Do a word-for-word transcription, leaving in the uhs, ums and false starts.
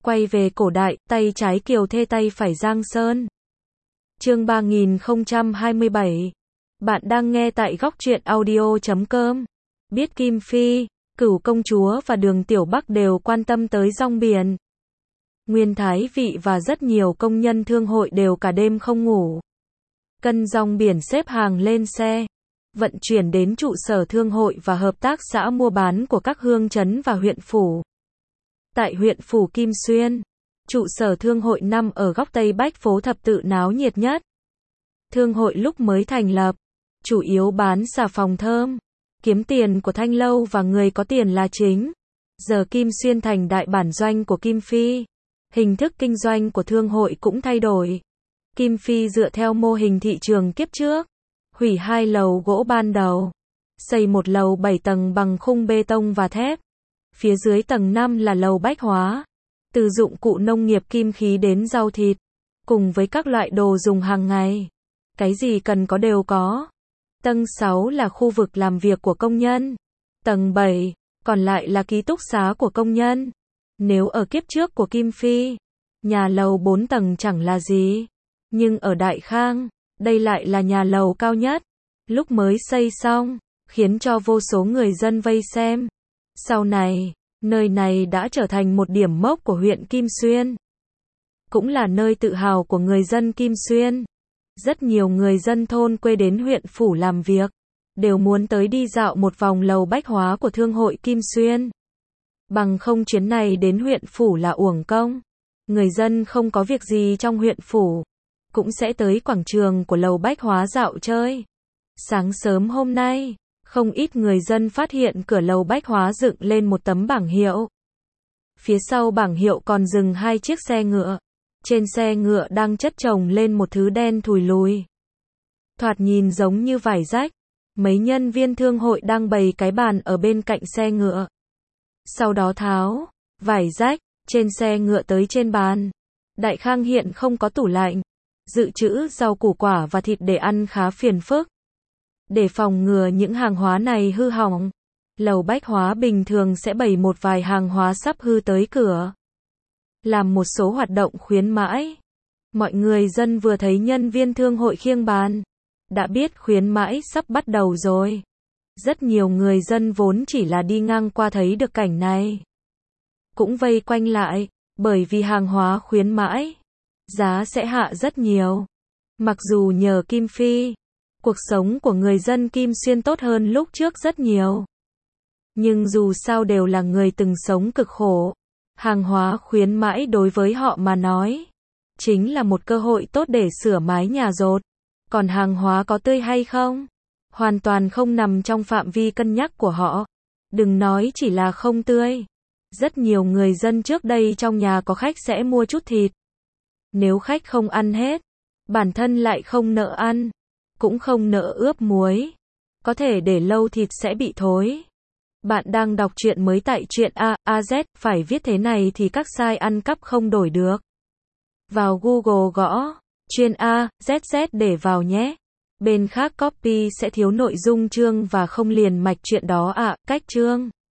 Quay về cổ đại, tay trái Kiều Thê tay phải Giang Sơn. Chương ba nghìn không trăm hai mươi bảy. Bạn đang nghe tại góc truyện audio chấm com. Biết Kim Phi, Cửu công chúa và Đường Tiểu Bắc đều quan tâm tới rong biển. Nguyên Thái Vị và rất nhiều công nhân thương hội đều cả đêm không ngủ. Cân rong biển xếp hàng lên xe, vận chuyển đến trụ sở thương hội và hợp tác xã mua bán của các hương trấn và huyện phủ. Tại huyện phủ Kim Xuyên, trụ sở thương hội nằm ở góc Tây Bách phố thập tự náo nhiệt nhất. Thương hội lúc mới thành lập, chủ yếu bán xà phòng thơm, kiếm tiền của thanh lâu và người có tiền là chính. Giờ Kim Xuyên thành đại bản doanh của Kim Phi, hình thức kinh doanh của thương hội cũng thay đổi. Kim Phi dựa theo mô hình thị trường kiếp trước, hủy hai lầu gỗ ban đầu, xây một lầu bảy tầng bằng khung bê tông và thép. Phía dưới tầng năm là lầu bách hóa, từ dụng cụ nông nghiệp kim khí đến rau thịt, cùng với các loại đồ dùng hàng ngày. Cái gì cần có đều có. Tầng sáu là khu vực làm việc của công nhân. Tầng bảy, còn lại là ký túc xá của công nhân. Nếu ở kiếp trước của Kim Phi, nhà lầu bốn tầng chẳng là gì. Nhưng ở Đại Khang, đây lại là nhà lầu cao nhất. Lúc mới xây xong, khiến cho vô số người dân vây xem. Sau này, nơi này đã trở thành một điểm mốc của huyện Kim Xuyên. Cũng là nơi tự hào của người dân Kim Xuyên. Rất nhiều người dân thôn quê đến huyện phủ làm việc, đều muốn tới đi dạo một vòng lầu bách hóa của thương hội Kim Xuyên. Bằng không chuyến này đến huyện phủ là uổng công. Người dân không có việc gì trong huyện phủ, cũng sẽ tới quảng trường của lầu bách hóa dạo chơi. Sáng sớm hôm nay, không ít người dân phát hiện cửa lầu bách hóa dựng lên một tấm bảng hiệu. Phía sau bảng hiệu còn dừng hai chiếc xe ngựa. Trên xe ngựa đang chất chồng lên một thứ đen thùi lùi. Thoạt nhìn giống như vải rách. Mấy nhân viên thương hội đang bày cái bàn ở bên cạnh xe ngựa. Sau đó tháo vải rách trên xe ngựa tới trên bàn. Đại Khang hiện không có tủ lạnh, dự trữ rau củ quả và thịt để ăn khá phiền phức. Để phòng ngừa những hàng hóa này hư hỏng, lầu bách hóa bình thường sẽ bày một vài hàng hóa sắp hư tới cửa. Làm một số hoạt động khuyến mãi. Mọi người dân vừa thấy nhân viên thương hội khiêng bàn, đã biết khuyến mãi sắp bắt đầu rồi. Rất nhiều người dân vốn chỉ là đi ngang qua thấy được cảnh này, cũng vây quanh lại, bởi vì hàng hóa khuyến mãi, giá sẽ hạ rất nhiều. Mặc dù nhờ Kim Phi, cuộc sống của người dân Kim Xuyên tốt hơn lúc trước rất nhiều. Nhưng dù sao đều là người từng sống cực khổ. Hàng hóa khuyến mãi đối với họ mà nói, chính là một cơ hội tốt để sửa mái nhà dột. Còn hàng hóa có tươi hay không, hoàn toàn không nằm trong phạm vi cân nhắc của họ. Đừng nói chỉ là không tươi. Rất nhiều người dân trước đây trong nhà có khách sẽ mua chút thịt. Nếu khách không ăn hết, bản thân lại không nỡ ăn, cũng không nỡ ướp muối, có thể để lâu thịt sẽ bị thối. Bạn đang đọc truyện mới tại truyện A, AZ, phải viết thế này thì các site ăn cắp không đổi được. Vào Google gõ truyện A, Z Z để vào nhé. Bên khác copy sẽ thiếu nội dung chương và không liền mạch truyện đó ạ. À, cách chương